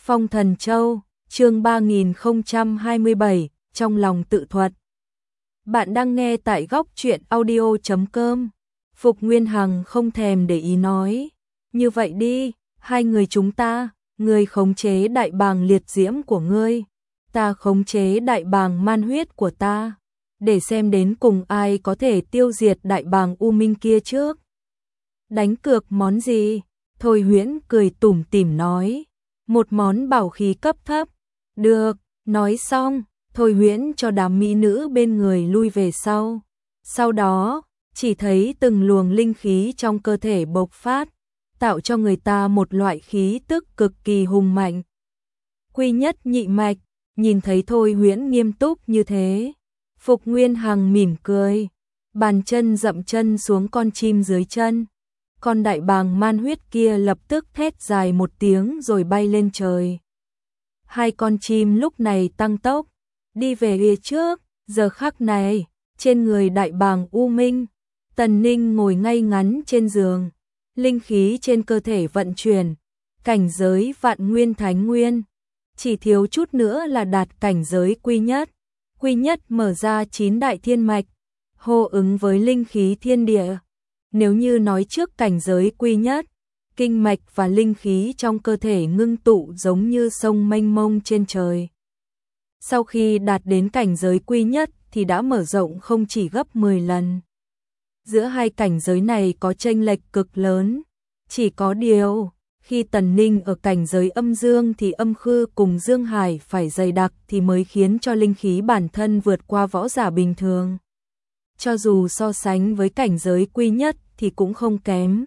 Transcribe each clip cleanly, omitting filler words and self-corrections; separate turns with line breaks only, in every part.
Phong Thần Châu, chương 3027, trong lòng tự thuật. Bạn đang nghe tại góc truyện audio.com. Phục Nguyên Hằng không thèm để ý nói. Như vậy đi, hai người chúng ta, ngươi khống chế đại bàng liệt diễm của ngươi, ta khống chế đại bàng man huyết của ta, để xem đến cùng ai có thể tiêu diệt đại bàng U Minh kia trước. Đánh cược món gì? Thôi Huyễn cười tủm tỉm nói. Một món bảo khí cấp thấp. Được, nói xong, Thôi Huyễn cho đám mỹ nữ bên người lui về sau. Sau đó, chỉ thấy từng luồng linh khí trong cơ thể bộc phát, tạo cho người ta một loại khí tức cực kỳ hùng mạnh. Quy nhất nhị mạch, nhìn thấy Thôi Huyễn nghiêm túc như thế, Phục Nguyên Hằng mỉm cười, bàn chân dậm chân xuống con chim dưới chân. Con đại bàng man huyết kia lập tức thét dài một tiếng rồi bay lên trời. Hai con chim lúc này tăng tốc, đi về phía trước. Giờ khắc này, trên người đại bàng U Minh, Tần Ninh ngồi ngay ngắn trên giường, linh khí trên cơ thể vận chuyển, cảnh giới vạn nguyên thánh nguyên, chỉ thiếu chút nữa là đạt cảnh giới quy nhất. Quy nhất mở ra 9 đại thiên mạch, hô ứng với linh khí thiên địa. Nếu như nói trước cảnh giới quy nhất, kinh mạch và linh khí trong cơ thể ngưng tụ giống như sông mênh mông trên trời. Sau khi đạt đến cảnh giới quy nhất thì đã mở rộng không chỉ gấp 10 lần. Giữa hai cảnh giới này có chênh lệch cực lớn, chỉ có điều, khi Tần Ninh ở cảnh giới âm dương thì âm khư cùng dương hải phải dày đặc thì mới khiến cho linh khí bản thân vượt qua võ giả bình thường. Cho dù so sánh với cảnh giới quy nhất thì cũng không kém.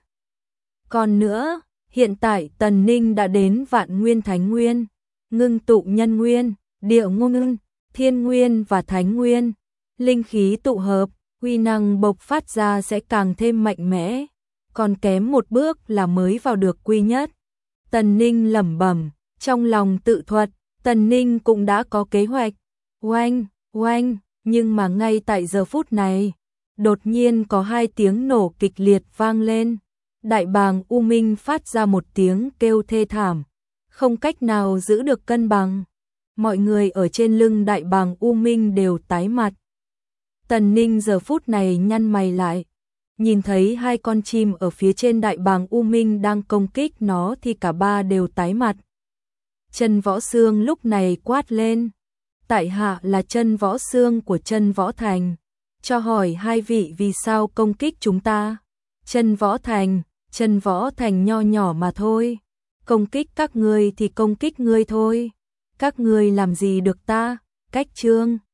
Còn nữa, hiện tại Tần Ninh đã đến vạn nguyên thánh nguyên, ngưng tụ nhân nguyên, địa nguyên, thiên nguyên và thánh nguyên. Linh khí tụ hợp, uy năng bộc phát ra sẽ càng thêm mạnh mẽ. Còn kém một bước là mới vào được quy nhất. Tần Ninh lẩm bẩm, trong lòng tự thuật, Tần Ninh cũng đã có kế hoạch. Oanh, oanh, nhưng mà ngay tại giờ phút này, đột nhiên có hai tiếng nổ kịch liệt vang lên. Đại bàng U Minh phát ra một tiếng kêu thê thảm, không cách nào giữ được cân bằng. Mọi người ở trên lưng đại bàng U Minh đều tái mặt. Tần Ninh giờ phút này nhăn mày lại, nhìn thấy hai con chim ở phía trên đại bàng U Minh đang công kích nó thì cả ba đều tái mặt. Chân Võ Xương lúc này quát lên, tại hạ là Chân Võ Xương của Chân Võ Thành, cho hỏi hai vị vì sao công kích chúng ta? Chân Võ Thành nho nhỏ mà thôi, công kích các ngươi thì công kích ngươi thôi, các ngươi làm gì được ta? Cách chương